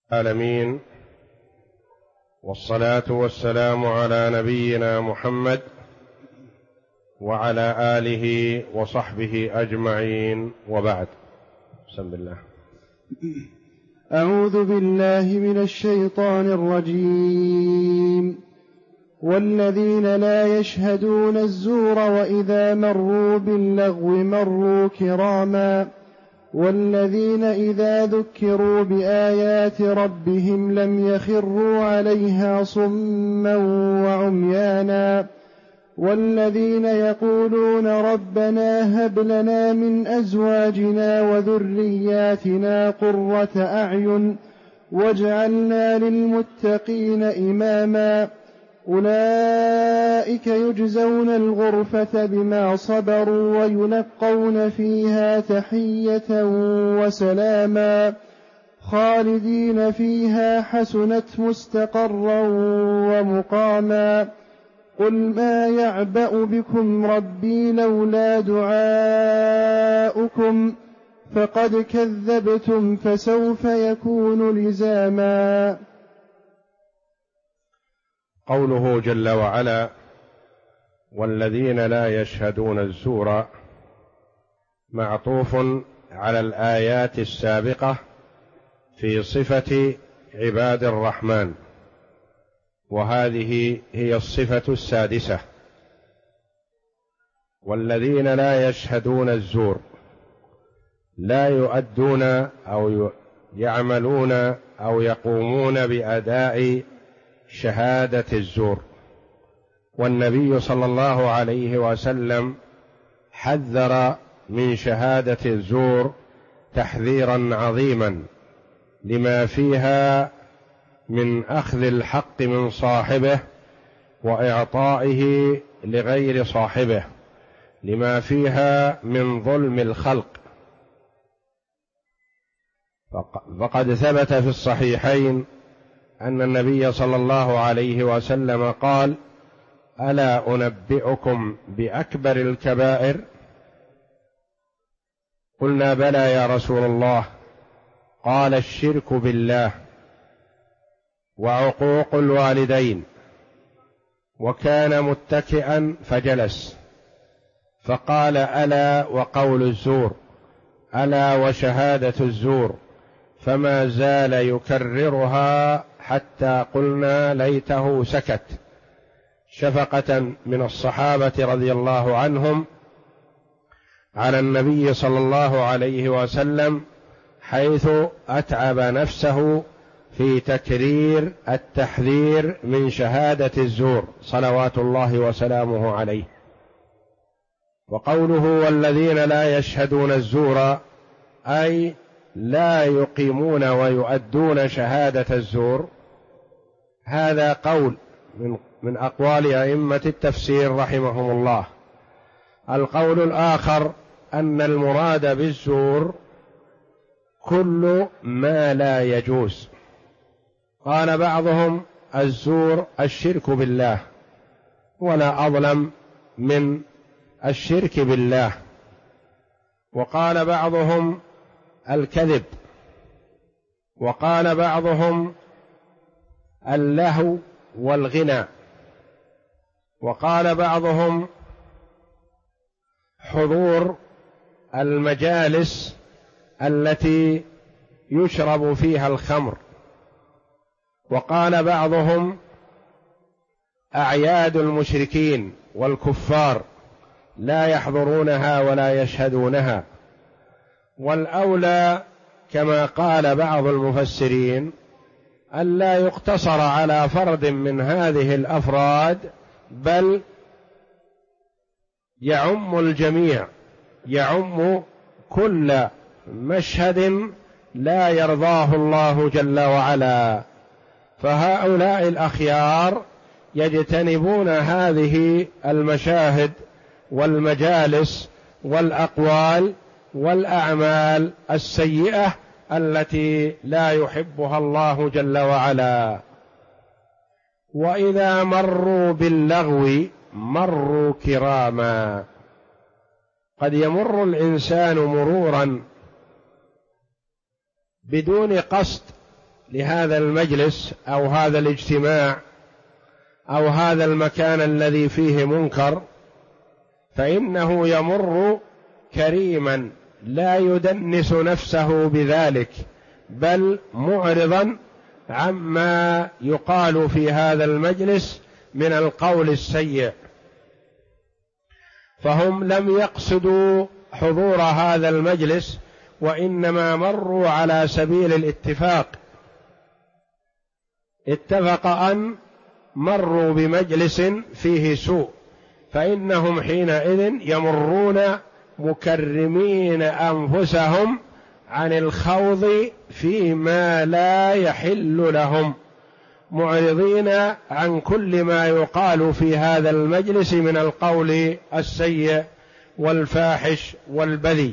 العالمين، والصلاة والسلام على نبينا محمد وعلى آله وصحبه أجمعين، وبعد. بسم الله. أعوذ بالله من الشيطان الرجيم. والذين لا يشهدون الزور وإذا مروا باللغو مروا كراما والذين إذا ذكروا بآيات ربهم لم يخروا عليها صما وعميانا والذين يقولون ربنا هب لنا من أزواجنا وذرياتنا قرة أعين واجعلنا للمتقين إماما أولئك يجزون الغرفة بما صبروا ويلقون فيها تحية وسلاما خالدين فيها حسنت مستقرا ومقاما قل ما يعبأ بكم ربي لولا دعاؤكم فقد كذبتم فسوف يكون لزاما. قوله جل وعلا: والذين لا يشهدون الزور، معطوف على الآيات السابقة في صفة عباد الرحمن، وهذه هي الصفة السادسة. والذين لا يشهدون الزور، لا يؤدون أو يعملون أو يقومون بأداء شهادة الزور. والنبي صلى الله عليه وسلم حذر من شهادة الزور تحذيرا عظيما لما فيها من أخذ الحق من صاحبه وإعطائه لغير صاحبه، لما فيها من ظلم الخلق. فقد ثبت في الصحيحين أن النبي صلى الله عليه وسلم قال: ألا أنبئكم بأكبر الكبائر؟ قلنا: بلى يا رسول الله. قال: الشرك بالله وعقوق الوالدين. وكان متكئا فجلس فقال: ألا وقول الزور، ألا وشهادة الزور. فما زال يكررها حتى قلنا ليته سكت، شفقة من الصحابة رضي الله عنهم على النبي صلى الله عليه وسلم، حيث أتعب نفسه في تكرير التحذير من شهادة الزور صلوات الله وسلامه عليه. وقوله: والذين لا يشهدون الزور، أي لا يقيمون ويؤدون شهادة الزور. هذا قول من أقوال أئمة التفسير رحمهم الله. القول الآخر أن المراد بالزور كل ما لا يجوز. قال بعضهم: الزور الشرك بالله، ولا أظلم من الشرك بالله. وقال بعضهم: الكذب. وقال بعضهم: اللهو والغنى. وقال بعضهم: حضور المجالس التي يشرب فيها الخمر. وقال بعضهم: أعياد المشركين والكفار لا يحضرونها ولا يشهدونها. والأولى كما قال بعض المفسرين أن لا يقتصر على فرد من هذه الأفراد، بل يعم الجميع، يعم كل مشهد لا يرضاه الله جل وعلا. فهؤلاء الأخيار يجتنبون هذه المشاهد والمجالس والأقوال والأعمال السيئة التي لا يحبها الله جل وعلا. وإذا مروا باللغو مروا كراما. قد يمر الإنسان مرورا بدون قصد لهذا المجلس أو هذا الاجتماع أو هذا المكان الذي فيه منكر، فإنه يمر كريما لا يدنس نفسه بذلك، بل معرضا عما يقال في هذا المجلس من القول السيء. فهم لم يقصدوا حضور هذا المجلس، وإنما مروا على سبيل الاتفاق، اتفق أن مروا بمجلس فيه سوء، فإنهم حينئذ يمرون مكرمين أنفسهم عن الخوض فيما لا يحل لهم، معرضين عن كل ما يقال في هذا المجلس من القول السيء والفاحش والبذيء،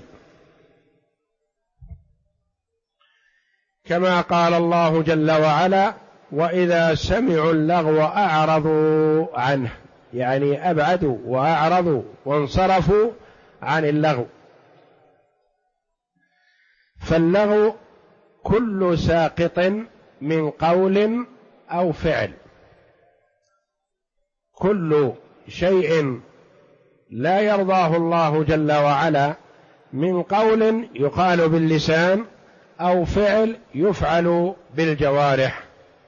كما قال الله جل وعلا: وإذا سمعوا اللغو أعرضوا عنه، يعني أبعدوا وأعرضوا وانصرفوا عن اللغو. فاللغو كل ساقط من قول أو فعل، كل شيء لا يرضاه الله جل وعلا من قول يقال باللسان أو فعل يفعل بالجوارح.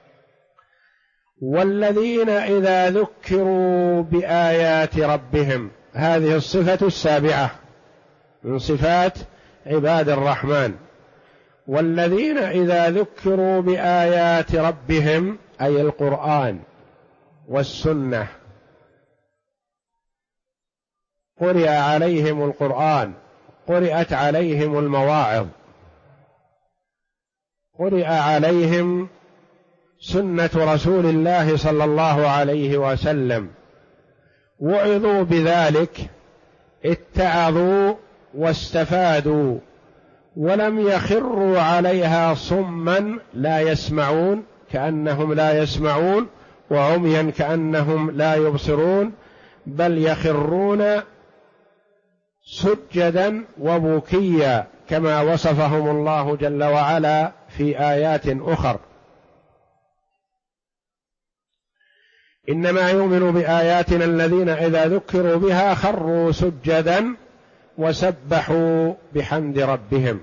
والذين إذا ذكروا بآيات ربهم، هذه الصفة السابعة من صفات عباد الرحمن. والذين إذا ذكروا بآيات ربهم أي القرآن والسنة، قرئ عليهم القرآن، قرئت عليهم المواعظ، قرئ عليهم سنة رسول الله صلى الله عليه وسلم، وعظوا بذلك، اتعظوا واستفادوا، ولم يخروا عليها صما لا يسمعون كأنهم لا يسمعون، وعميا كأنهم لا يبصرون، بل يخرون سجدا وبكيا كما وصفهم الله جل وعلا في آيات أخر. إنما يؤمن بآياتنا الذين إذا ذكروا بها خروا سجدا وسبحوا بحمد ربهم.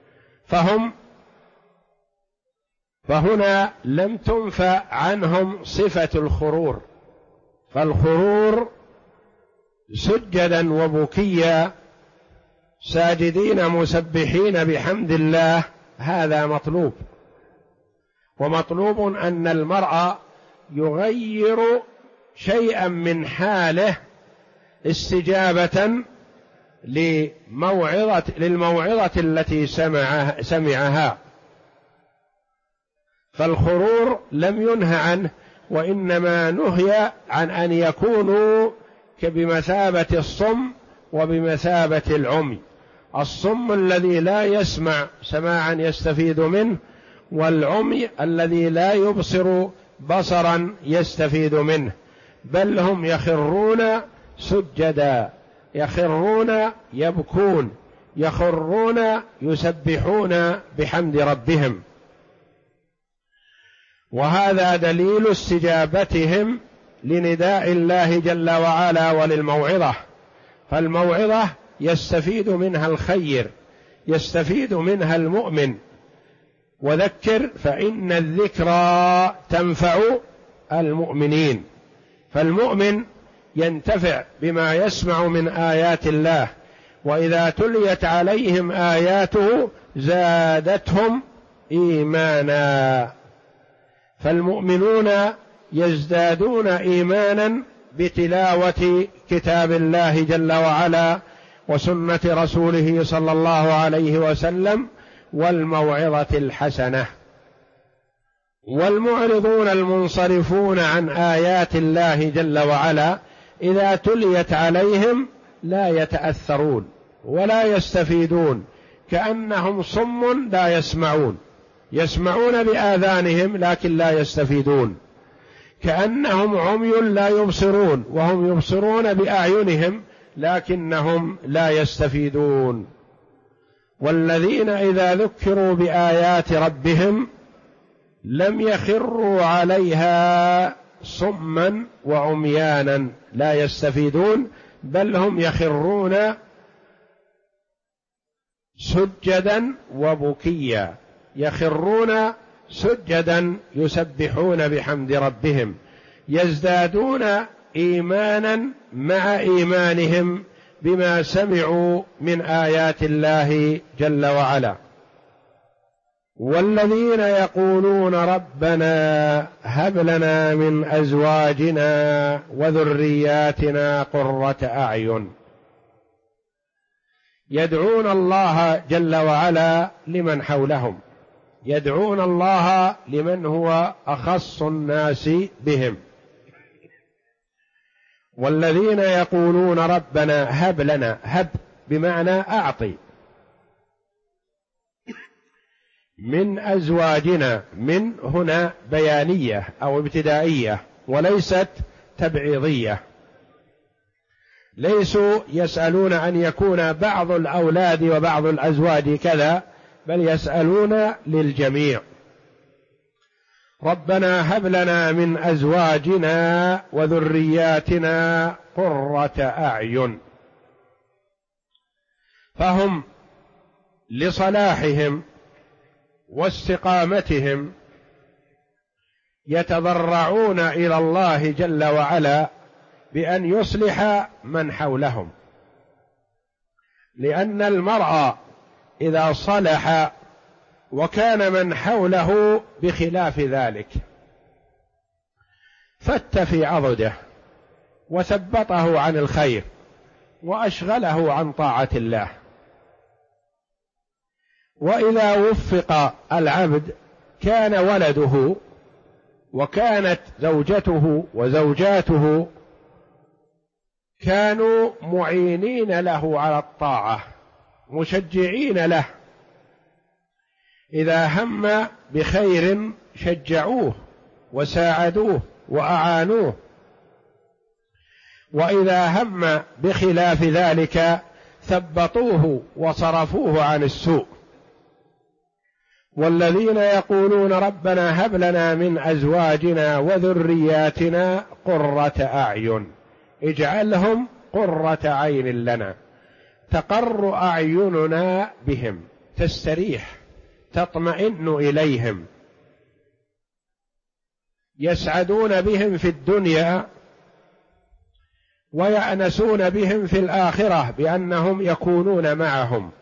فهنا لم تنفى عنهم صفة الخرور، فالخرور سجدا وبكيا ساجدين مسبحين بحمد الله، هذا مطلوب. ومطلوب أن المرء يغير شيئا من حاله استجابة للموعظة التي سمعها. فالخرور لم ينهى عنه، وإنما نهي عن أن يكونوا بمثابة الصم وبمثابة العمي. الصم الذي لا يسمع سماعا يستفيد منه، والعمي الذي لا يبصر بصرا يستفيد منه، بل هم يخرون سجدا، يخرون يبكون، يخرون يسبحون بحمد ربهم. وهذا دليل استجابتهم لنداء الله جل وعلا وللموعظة. فالموعظة يستفيد منها الخير، يستفيد منها المؤمن. وذكر فإن الذكرى تنفع المؤمنين. فالمؤمن ينتفع بما يسمع من آيات الله، وإذا تليت عليهم آياته زادتهم إيمانا. فالمؤمنون يزدادون إيمانا بتلاوة كتاب الله جل وعلا وسنة رسوله صلى الله عليه وسلم والموعظة الحسنة. والمعرضون المنصرفون عن آيات الله جل وعلا إذا تليت عليهم لا يتأثرون ولا يستفيدون، كأنهم صم لا يسمعون، يسمعون بآذانهم لكن لا يستفيدون، كأنهم عمي لا يبصرون وهم يبصرون بأعينهم لكنهم لا يستفيدون. والذين إذا ذكروا بآيات ربهم لم يخروا عليها صما وعميانا لا يستفيدون، بل هم يخرون سجدا وبكيا، يخرون سجدا يسبحون بحمد ربهم، يزدادون إيمانا مع إيمانهم بما سمعوا من آيات الله جل وعلا. والذين يقولون ربنا هب لنا من أزواجنا وذرياتنا قرة أعين، يدعون الله جل وعلا لمن حولهم، يدعون الله لمن هو أخص الناس بهم. والذين يقولون ربنا هب لنا، هب بمعنى أعطي، من أزواجنا، من هنا بيانية أو ابتدائية وليست تبعيضية، ليسوا يسألون أن يكون بعض الأولاد وبعض الأزواج كذا، بل يسألون للجميع. ربنا هب لنا من أزواجنا وذرياتنا قرة أعين، فهم لصلاحهم واستقامتهم يتضرعون إلى الله جل وعلا بأن يصلح من حولهم، لأن المرء إذا صلح وكان من حوله بخلاف ذلك فت في عضده وثبطه عن الخير وأشغله عن طاعة الله. وإذا وفق العبد كان ولده وكانت زوجته وزوجاته كانوا معينين له على الطاعة، مشجعين له، إذا هم بخير شجعوه وساعدوه وأعانوه، وإذا هم بخلاف ذلك ثبطوه وصرفوه عن السوء. والذين يقولون ربنا هب لنا من أزواجنا وذرياتنا قرة أعين، اجعلهم قرة عين لنا، تقر أعيننا بهم، تستريح تطمئن إليهم، يسعدون بهم في الدنيا ويأنسون بهم في الآخرة بأنهم يكونون معهم.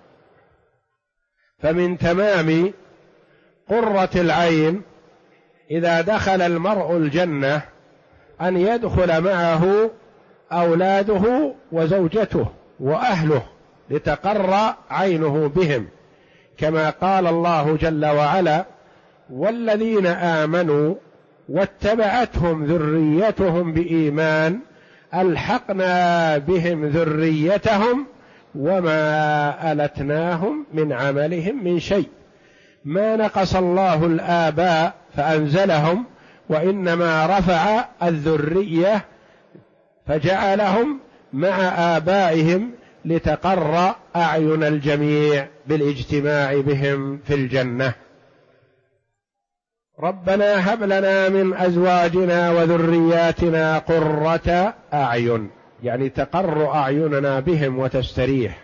فمن تمام قرة العين إذا دخل المرء الجنة أن يدخل معه أولاده وزوجته وأهله لتقر عينه بهم، كما قال الله جل وعلا: والذين آمنوا واتبعتهم ذريتهم بإيمان ألحقنا بهم ذريتهم وما ألتناهم من عملهم من شيء. ما نقص الله الآباء فأنزلهم، وإنما رفع الذرية فجعلهم مع آبائهم لتقر أعين الجميع بالاجتماع بهم في الجنة. ربنا هب لنا من أزواجنا وذرياتنا قرة أعين، يعني تقر أعيننا بهم وتستريح،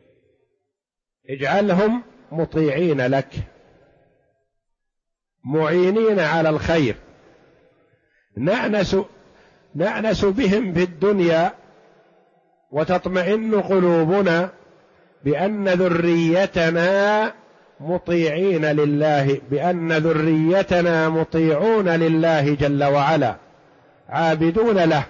اجعلهم مطيعين لك معينين على الخير، نأنس بهم في الدنيا وتطمئن قلوبنا بأن ذريتنا مطيعين لله، بأن ذريتنا مطيعون لله جل وعلا عابدون له.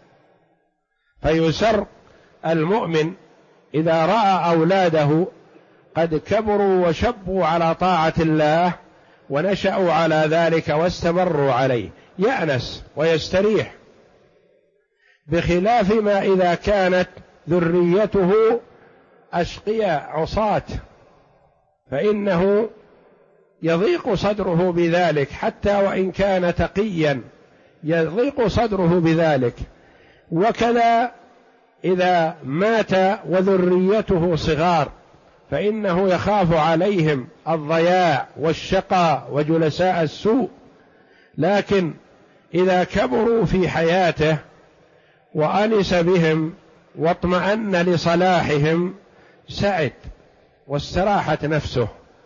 فيسر المؤمن إذا رأى أولاده قد كبروا وشبوا على طاعة الله ونشأوا على ذلك واستمروا عليه، يأنس ويستريح، بخلاف ما إذا كانت ذريته أشقياء عصاة، فإنه يضيق صدره بذلك، حتى وإن كان تقيا يضيق صدره بذلك. وكذا إذا مات وذريته صغار فإنه يخاف عليهم الضياع والشقاء وجلساء السوء، لكن إذا كبروا في حياته وأنس بهم واطمأن لصلاحهم سعد واستراحت نفسه.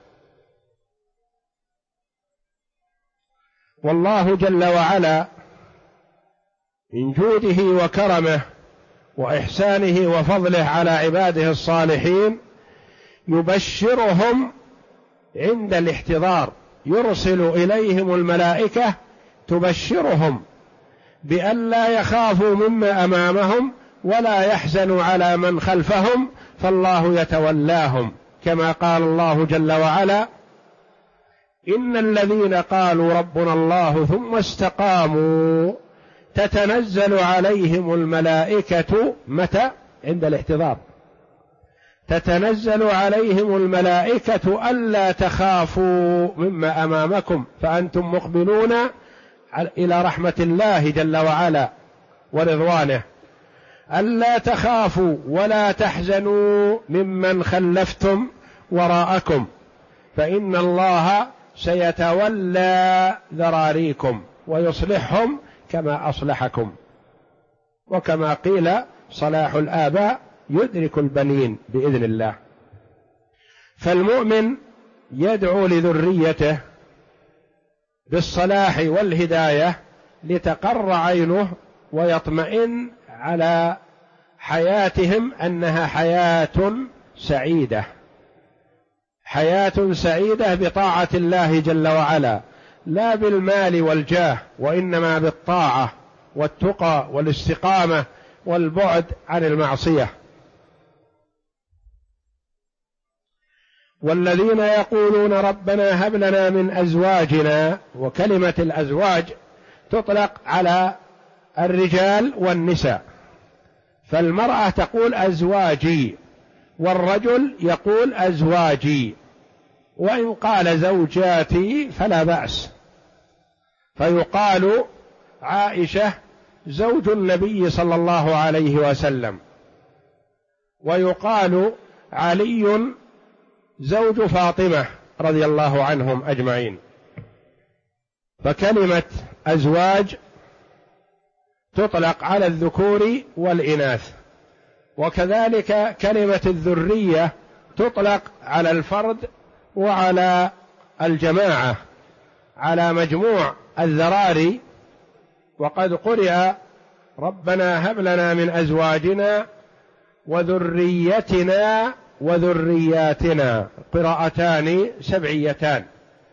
والله جل وعلا من جوده وكرمه وإحسانه وفضله على عباده الصالحين يبشرهم عند الاحتضار، يرسل إليهم الملائكة تبشرهم بأن لا يخافوا مما أمامهم ولا يحزنوا على من خلفهم، فالله يتولاهم، كما قال الله جل وعلا: إن الذين قالوا ربنا الله ثم استقاموا تتنزل عليهم الملائكة متى؟ عند الاحتضار. تتنزل عليهم الملائكة ألا تخافوا مما أمامكم فأنتم مقبلون إلى رحمة الله جل وعلا ورضوانه، ألا تخافوا ولا تحزنوا ممن خلفتم وراءكم فإن الله سيتولى ذراريكم ويصلحهم كما أصلحكم. وكما قيل: صلاح الآباء يدرك البنين بإذن الله. فالمؤمن يدعو لذريته بالصلاح والهداية لتقر عينه ويطمئن على حياتهم أنها حياة سعيدة، حياة سعيدة بطاعة الله جل وعلا، لا بالمال والجاه، وإنما بالطاعة والتقى والاستقامة والبعد عن المعصية. والذين يقولون ربنا هب لنا من أزواجنا، وكلمة الأزواج تطلق على الرجال والنساء، فالمرأة تقول أزواجي والرجل يقول أزواجي، وإن قال زوجاتي فلا بأس، فيقال عائشة زوج النبي صلى الله عليه وسلم، ويقال علي زوج فاطمة رضي الله عنهم أجمعين. فكلمة أزواج تطلق على الذكور والإناث، وكذلك كلمة الذرية تطلق على الفرد وعلى الجماعة، على مجموع الذراري. وقد قرئ ربنا هب لنا من أزواجنا وذريتنا وذرياتنا، قراءتان سبعيتان.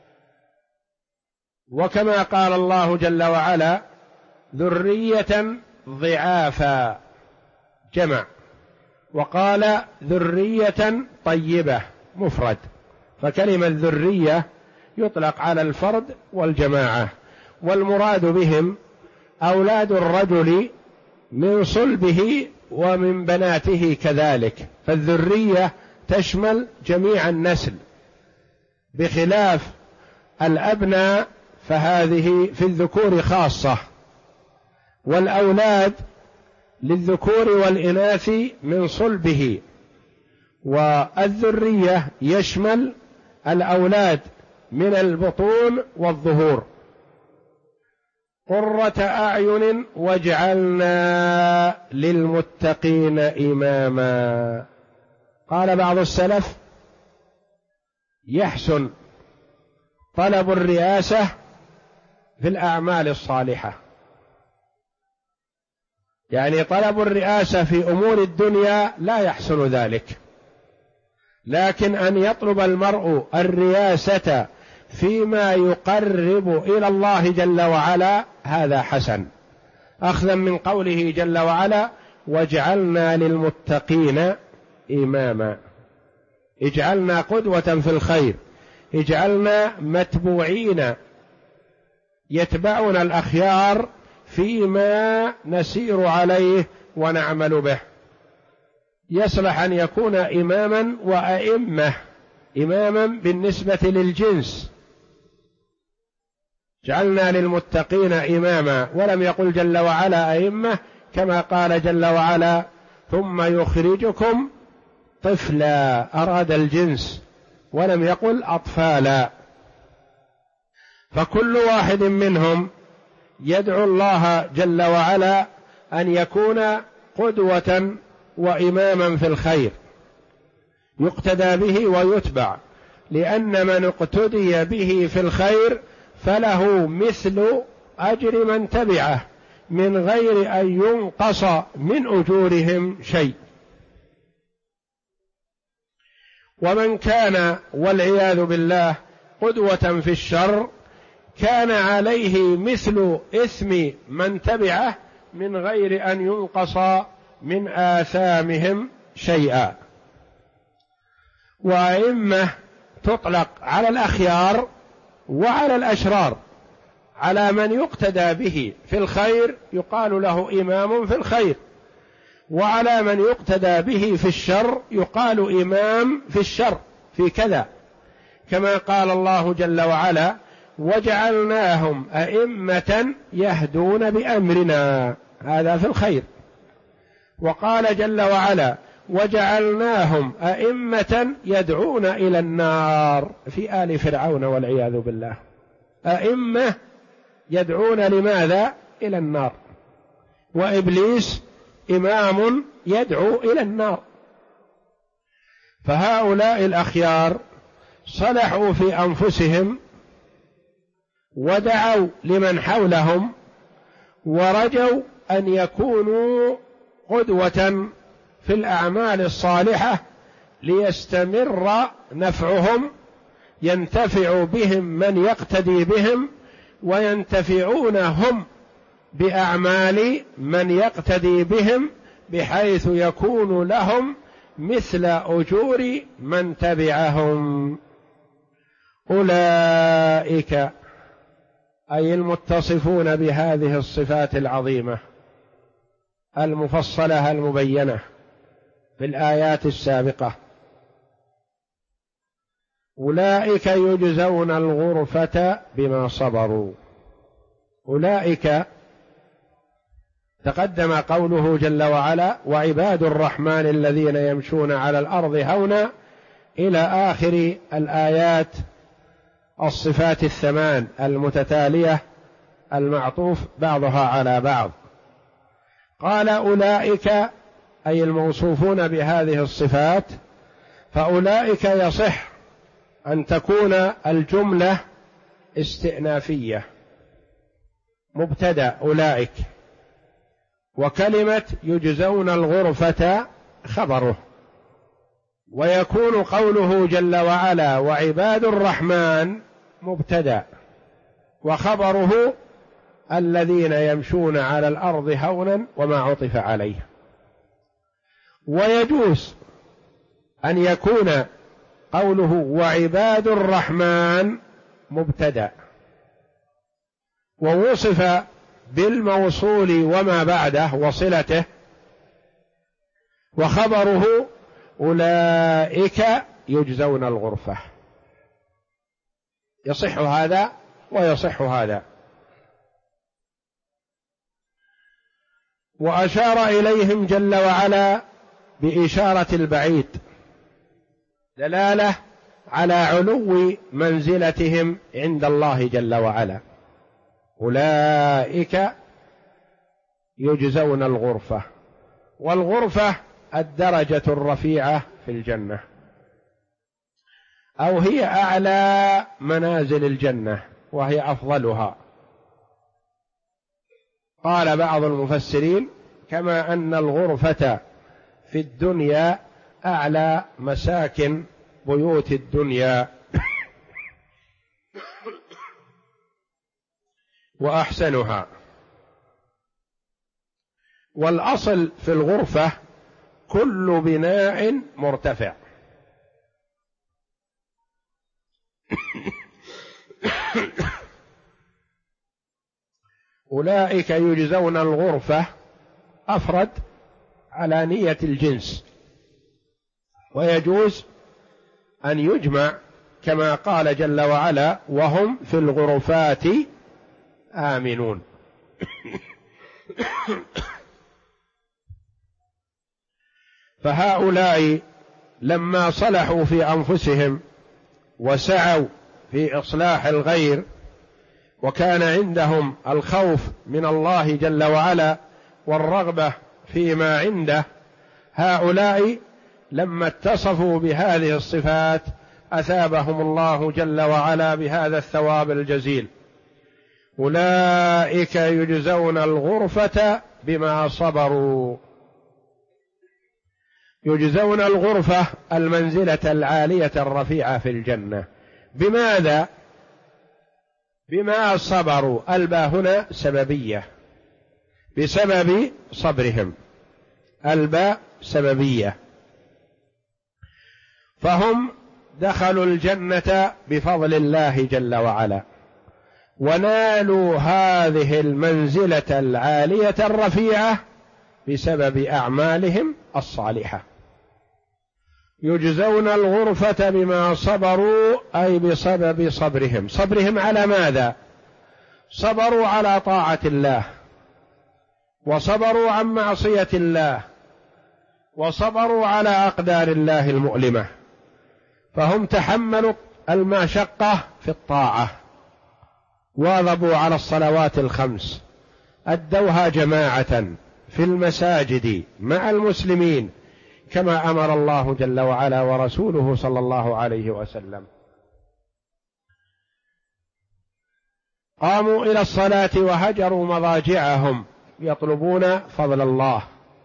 وكما قال الله جل وعلا: ذرية ضعافا، جمع، وقال ذرية طيبة مفرد. فكلمة ذرية يطلق على الفرد والجماعة، والمراد بهم أولاد الرجل من صلبه ومن بناته كذلك، فالذرية تشمل جميع النسل، بخلاف الأبناء فهذه في الذكور خاصة، والأولاد للذكور والإناث من صلبه، والذرية يشمل الأولاد من البطون والظهور. قرة أعين واجعلنا للمتقين إماما. قال بعض السلف: يحسن طلب الرئاسة في الأعمال الصالحة، يعني طلب الرئاسة في أمور الدنيا لا يحسن ذلك، لكن أن يطلب المرء الرئاسة فيما يقرب إلى الله جل وعلا هذا حسن، أخذا من قوله جل وعلا: واجعلنا للمتقين إماما. اجعلنا قدوة في الخير، اجعلنا متبوعين يتبعنا الأخيار فيما نسير عليه ونعمل به. يصلح أن يكون إماما وأئمة، إماما بالنسبة للجنس، جعلنا للمتقين إماما، ولم يقل جل وعلا أئمة، كما قال جل وعلا: ثم يخرجكم طفلا، أراد الجنس ولم يقل أطفالا. فكل واحد منهم يدعو الله جل وعلا أن يكون قدوة وإماما في الخير يقتدى به ويتبع، لأن من اقتدي به في الخير فله مثل أجر من تبعه من غير أن ينقص من أجورهم شيء. ومن كان والعياذ بالله قدوة في الشر كان عليه مثل إثم من تبعه من غير أن ينقص من آثامهم شيئا. وأئمة تطلق على الأخيار وعلى الأشرار. على من يقتدى به في الخير يقال له إمام في الخير، وعلى من يقتدى به في الشر يقال إمام في الشر في كذا، كما قال الله جل وعلا: وجعلناهم أئمة يهدون بأمرنا، هذا في الخير. وقال جل وعلا: وجعلناهم أئمة يدعون إلى النار، في آل فرعون والعياذ بالله. أئمة يدعون لماذا؟ إلى النار. وإبليس إمام يدعو إلى النار. فهؤلاء الأخيار صلحوا في أنفسهم ودعوا لمن حولهم ورجوا أن يكونوا قدوة في الأعمال الصالحة ليستمر نفعهم، ينتفع بهم من يقتدي بهم وينتفعون هم بأعمال من يقتدي بهم، بحيث يكون لهم مثل أجور من تبعهم. أولئك أي المتصفون بهذه الصفات العظيمة المفصلة المبينة في الآيات السابقة، أولئك يجزون الغرفة بما صبروا. أولئك تقدم قوله جل وعلا: وعباد الرحمن الذين يمشون على الأرض هونا، إلى آخر الآيات الصفات الثمان المتتالية المعطوف بعضها على بعض. قال أولئك أي الموصوفون بهذه الصفات، فأولئك يصح أن تكون الجملة استئنافية مبتدأ أولئك، وكلمة يجزون الغرفة خبره، ويكون قوله جل وعلا وعباد الرحمن مبتدأ، وخبره الذين يمشون على الأرض هونا وما عطف عليه. ويجوز أن يكون قوله وعباد الرحمن مبتدأ ووصف بالموصول وما بعده وصلته، وخبره أولئك يجزون الغرفة. يصح هذا ويصح هذا. وأشار إليهم جل وعلا بإشارة البعيد، دلالة على علو منزلتهم عند الله جل وعلا. أولئك يجزون الغرفة، والغرفة الدرجة الرفيعة في الجنة، أو هي أعلى منازل الجنة وهي أفضلها. قال بعض المفسرين: كما أن الغرفة في الدنيا أعلى مساكن بيوت الدنيا وأحسنها. والأصل في الغرفة كل بناء مرتفع. أولئك يجزون الغرفة أفرد على نية الجنس، ويجوز أن يجمع كما قال جل وعلا: وهم في الغرفات آمنون. فهؤلاء لما صلحوا في أنفسهم وسعوا في إصلاح الغير وكان عندهم الخوف من الله جل وعلا والرغبة فيما عنده، هؤلاء لما اتصفوا بهذه الصفات أثابهم الله جل وعلا بهذا الثواب الجزيل. أولئك يجزون الغرفة بما صبروا. يجزون الغرفة المنزلة العالية الرفيعة في الجنة. بماذا؟ بما صبروا. الباء هنا سببية، بسبب صبرهم، الباء سببية. فهم دخلوا الجنة بفضل الله جل وعلا، ونالوا هذه المنزلة العالية الرفيعة بسبب أعمالهم الصالحة. يجزون الغرفة بما صبروا، أي بسبب صبرهم. صبرهم على ماذا؟ صبروا على طاعة الله، وصبروا عن معصية الله، وصبروا على أقدار الله المؤلمة. فهم تحملوا المشقة في الطاعة، واظبوا على الصلوات الخمس، أدوها جماعة في المساجد مع المسلمين كما أمر الله جل وعلا ورسوله صلى الله عليه وسلم. قاموا إلى الصلاة وهجروا مضاجعهم يطلبون فضل الله.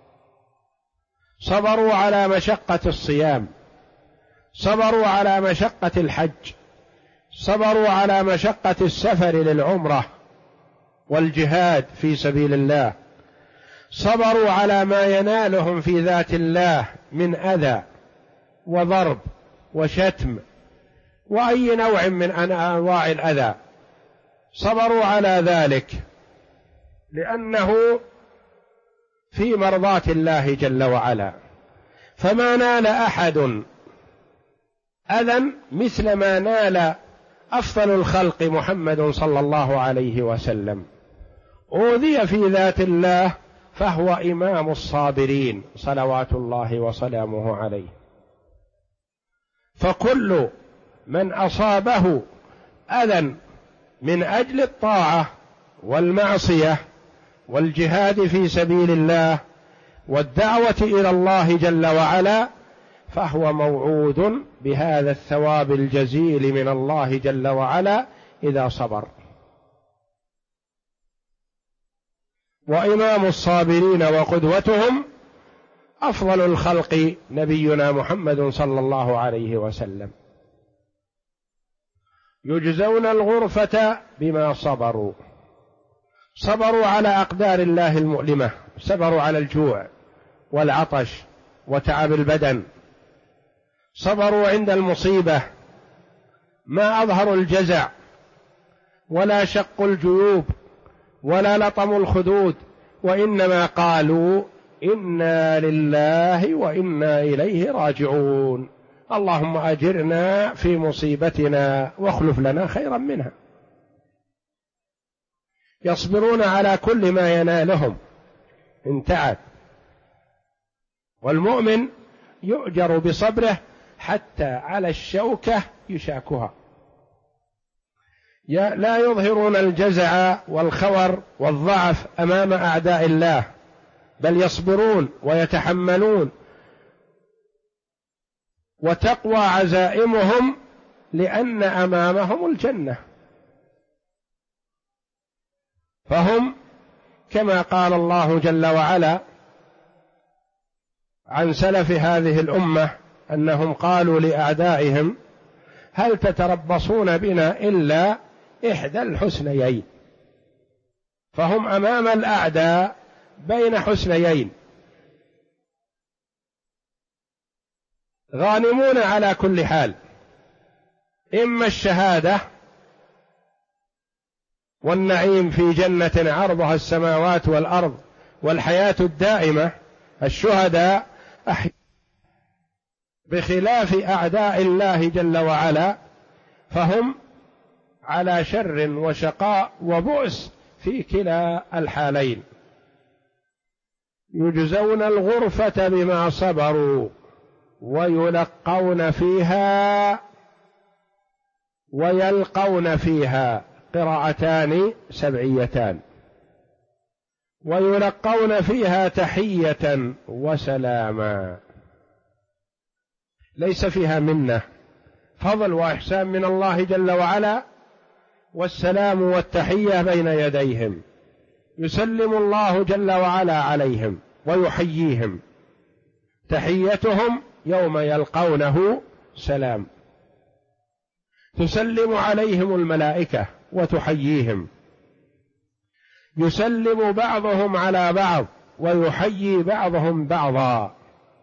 صبروا على مشقة الصيام، صبروا على مشقة الحج، صبروا على مشقة السفر للعمرة والجهاد في سبيل الله، صبروا على ما ينالهم في ذات الله من أذى وضرب وشتم وأي نوع من أنواع الأذى، صبروا على ذلك لأنه في مرضاة الله جل وعلا. فما نال أحد أذى مثل ما نال أفضل الخلق محمد صلى الله عليه وسلم. أوذي في ذات الله فهو إمام الصابرين صلوات الله وسلامه عليه. فكل من أصابه أذى من أجل الطاعة والمعصية والجهاد في سبيل الله والدعوة إلى الله جل وعلا فهو موعود بهذا الثواب الجزيل من الله جل وعلا إذا صبر. وإمام الصابرين وقدوتهم أفضل الخلق نبينا محمد صلى الله عليه وسلم. يجزون الغرفة بما صبروا. صبروا على أقدار الله المؤلمة، صبروا على الجوع والعطش وتعب البدن، صبروا عند المصيبة، ما أظهروا الجزع ولا شقوا الجيوب ولا لطموا الخدود، وإنما قالوا إنا لله وإنا إليه راجعون، اللهم أجرنا في مصيبتنا واخلف لنا خيرا منها. يصبرون على كل ما ينالهم من تعب، والمؤمن يؤجر بصبره حتى على الشوكة يشاكها. لا يظهرون الجزع والخور والضعف أمام أعداء الله، بل يصبرون ويتحملون، وتقوى عزائمهم لأن أمامهم الجنة. فهم كما قال الله جل وعلا عن سلف هذه الأمة أنهم قالوا لأعدائهم هل تتربصون بنا إلا إحدى الحسنيين. فهم أمام الأعداء بين حسنيين، غانمون على كل حال، إما الشهادة والنعيم في جنة عرضها السماوات والأرض والحياة الدائمة، الشهداء بخلاف أعداء الله جل وعلا فهم على شر وشقاء وبؤس في كلا ويلقون فيها ويلقون فيها، قراءتان سبعيتان. ويلقون فيها تحية وسلاما، ليس فيها منة، فضل وإحسان من الله جل وعلا، والسلام والتحية بين يديهم، يسلم الله جل وعلا عليهم ويحييهم، تحيتهم يوم يلقونه سلام، تسلم عليهم الملائكة وتحييهم، يسلم بعضهم على بعض ويحيي بعضهم بعضا،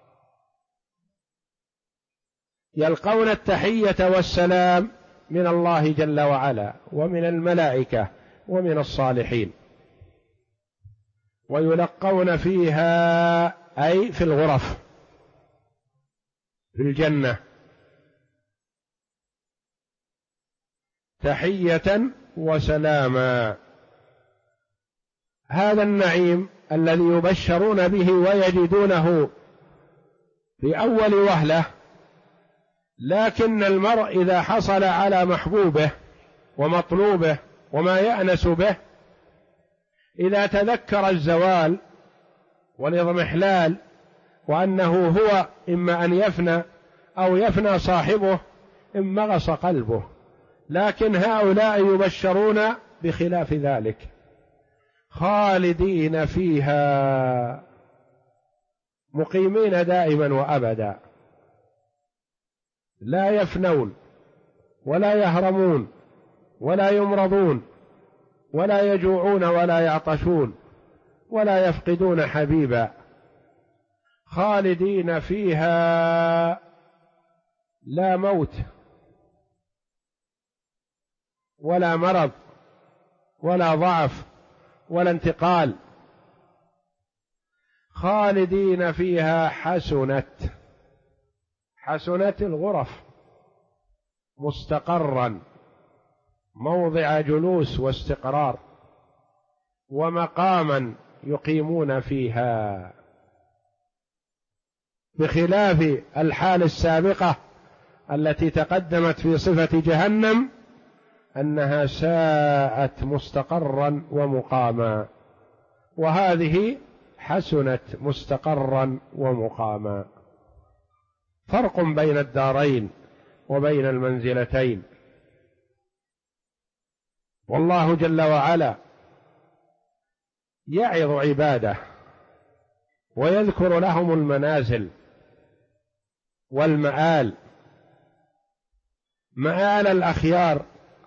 يلقون التحية والسلام من الله جل وعلا ومن الملائكة ومن الصالحين. ويلقون فيها أي في الغرف في الجنة تحية وسلاما. هذا النعيم الذي يبشرون به ويجدونه في أول وهلة، لكن المرء إذا حصل على محبوبه ومطلوبه وما يأنس به، إذا تذكر الزوال والاضمحلال وأنه هو إما أن يفنى أو يفنى صاحبه، انمغص قلبه. لكن هؤلاء يبشرون بخلاف ذلك، خالدين فيها، مقيمين دائما وأبدا، لا يفنون ولا يهرمون ولا يمرضون ولا يجوعون ولا يعطشون ولا يفقدون حبيبا، خالدين فيها، لا موت ولا مرض ولا ضعف ولا انتقال، خالدين فيها. حسنت الغرف مستقرا، موضع جلوس واستقرار، ومقاما يقيمون فيها، بخلاف الحال السابقة التي تقدمت في صفة جهنم أنها ساءت مستقرا ومقاما، وهذه حسنت مستقرا ومقاما. فرق بين الدارين وبين المنزلتين. والله جل وعلا يعظ عباده ويذكر لهم المنازل والمآل، مآل الأخيار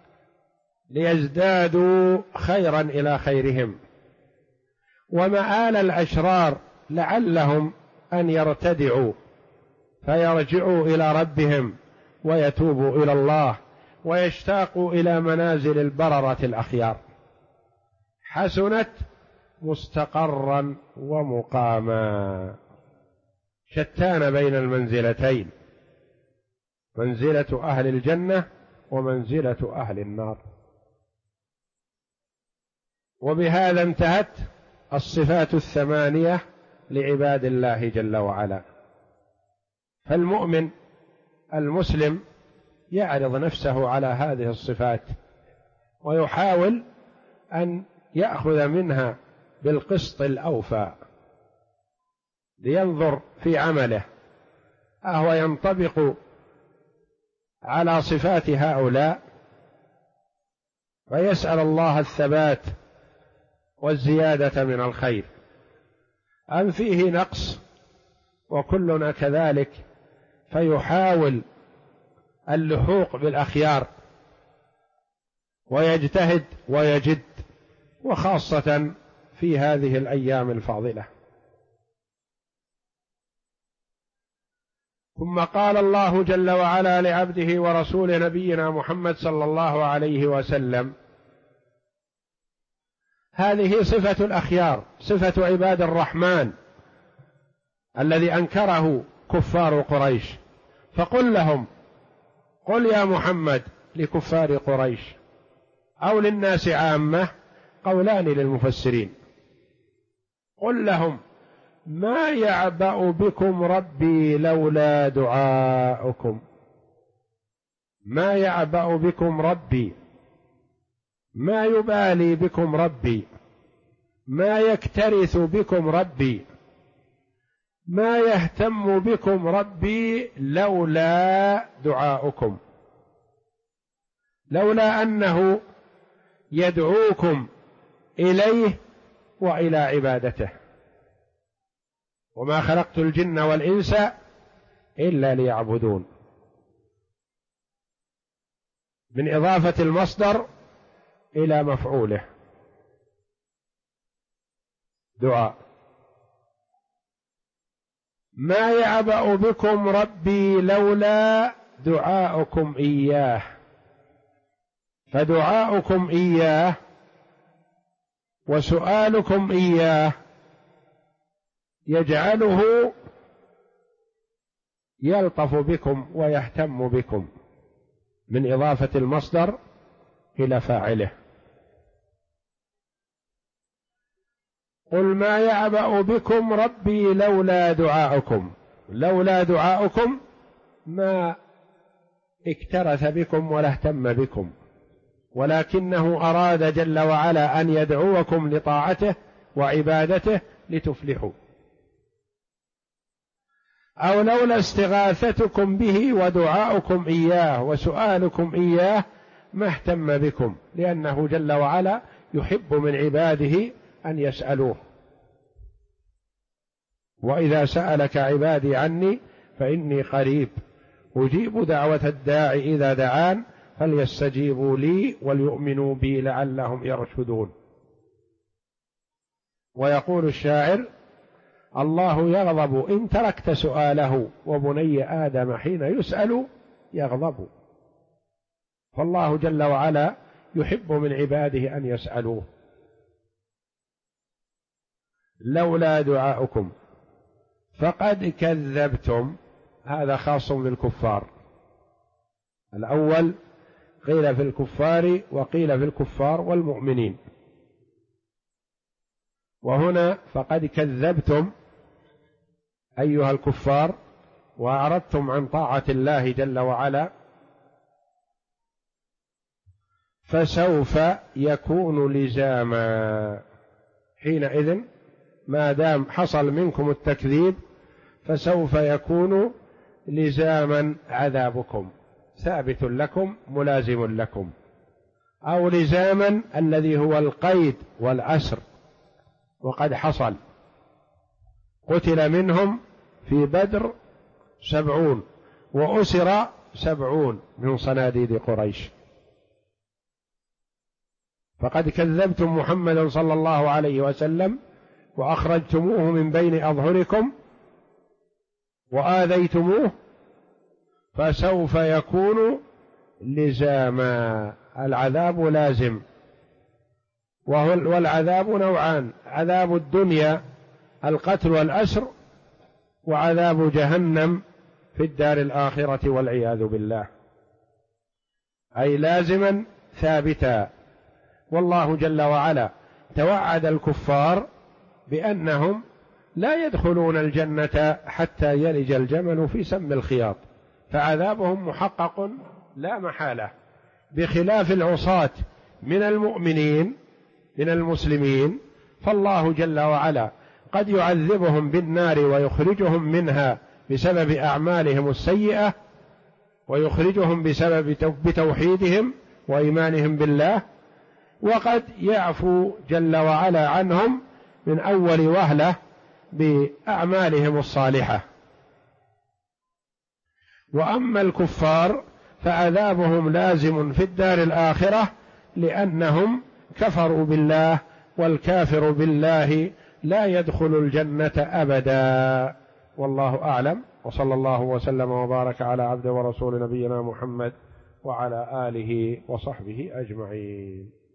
ليزدادوا خيرا إلى خيرهم، ومآل الأشرار لعلهم أن يرتدعوا فيرجعوا إلى ربهم ويتوبوا إلى الله ويشتاقوا إلى منازل البررة الأخيار. حسنت مستقرا ومقاما، شتان بين المنزلتين، منزلة أهل الجنة ومنزلة أهل النار. وبهذا انتهت الصفات الثمانية لعباد الله جل وعلا. فالمؤمن المسلم يعرض نفسه على هذه الصفات ويحاول أن يأخذ منها بالقسط الأوفى، لينظر في عمله أهو ينطبق على صفات هؤلاء، ويسأل الله الثبات والزيادة من الخير، أم فيه نقص وكلنا كذلك، فيحاول اللحوق بالأخيار ويجتهد ويجد، وخاصة في هذه الأيام الفاضلة. ثم قال الله جل وعلا لعبده ورسول نبينا محمد صلى الله عليه وسلم: هذه صفة الأخيار، صفة عباد الرحمن الذي أنكره كفار قريش. فقل لهم، قل يا محمد لكفار قريش أو للناس عامة، قولان للمفسرين، قل لهم ما يعبأ بكم ربي لولا دعاؤكم، ما يعبأ بكم ربي، ما يبالي بكم ربي، ما يكترث بكم ربي، ما يهتم بكم ربي لولا دعاؤكم، لولا أنه يدعوكم إليه وإلى عبادته. وما خلقت الجن والإنس إلا ليعبدون، من إضافة المصدر إلى مفعوله دعاء. ما يعبأ بكم ربي لولا دعاؤكم إياه، فدعاؤكم إياه وسؤالكم إياه يجعله يلطف بكم ويهتم بكم، من إضافة المصدر إلى فاعله. قل ما يعبأ بكم ربي لولا دعاؤكم، لولا دعاؤكم ما اكترث بكم ولا اهتم بكم، ولكنه أراد جل وعلا أن يدعوكم لطاعته وعبادته لتفلحوا. أو لولا استغاثتكم به ودعاؤكم إياه وسؤالكم إياه ما اهتم بكم، لأنه جل وعلا يحب من عباده أن يسألوه. وإذا سألك عبادي عني فإني قريب أجيب دعوة الداعي إذا دعان فليستجيبوا لي وليؤمنوا بي لعلهم يرشدون. ويقول الشاعر: الله يغضب إن تركت سؤاله، وبني آدم حين يسأل يغضب. فالله جل وعلا يحب من عباده أن يسألوه. لولا دعاؤكم فقد كذبتم، هذا خاص بالكفار. الأول قيل في الكفار وقيل في الكفار والمؤمنين، وهنا فقد كذبتم أيها الكفار وأعرضتم عن طاعة الله جل وعلا، فسوف يكون لزاما. حينئذ ما دام حصل منكم التكذيب فسوف يكون لزاما عذابكم، ثابت لكم ملازم لكم، أو لزاما الذي هو القيد والأسر، وقد حصل. قتل منهم في بدر 70 وأسر 70 من صناديد قريش. فقد كذبتم محمدا صلى الله عليه وسلم وأخرجتموه من بين أظهركم وآذيتموه، فسوف يكون لزاما، العذاب لازم. والعذاب نوعان: عذاب الدنيا القتل والأسر، وعذاب جهنم في الدار الآخرة والعياذ بالله، أي لازما ثابتا. والله جل وعلا توعد الكفار بأنهم لا يدخلون الجنة حتى يلج الجمل في سم الخياط، فعذابهم محقق لا محالة، بخلاف العصاة من المؤمنين من المسلمين، فالله جل وعلا قد يعذبهم بالنار ويخرجهم منها بسبب أعمالهم السيئة، ويخرجهم بتوحيدهم وإيمانهم بالله، وقد يعفو جل وعلا عنهم من أول وهلة بأعمالهم الصالحة. وأما الكفار فعذابهم لازم في الدار الآخرة، لأنهم كفروا بالله، والكافر بالله لا يدخل الجنة أبدا. والله أعلم، وصلى الله وسلم وبارك على عبد ورسول نبينا محمد وعلى آله وصحبه أجمعين.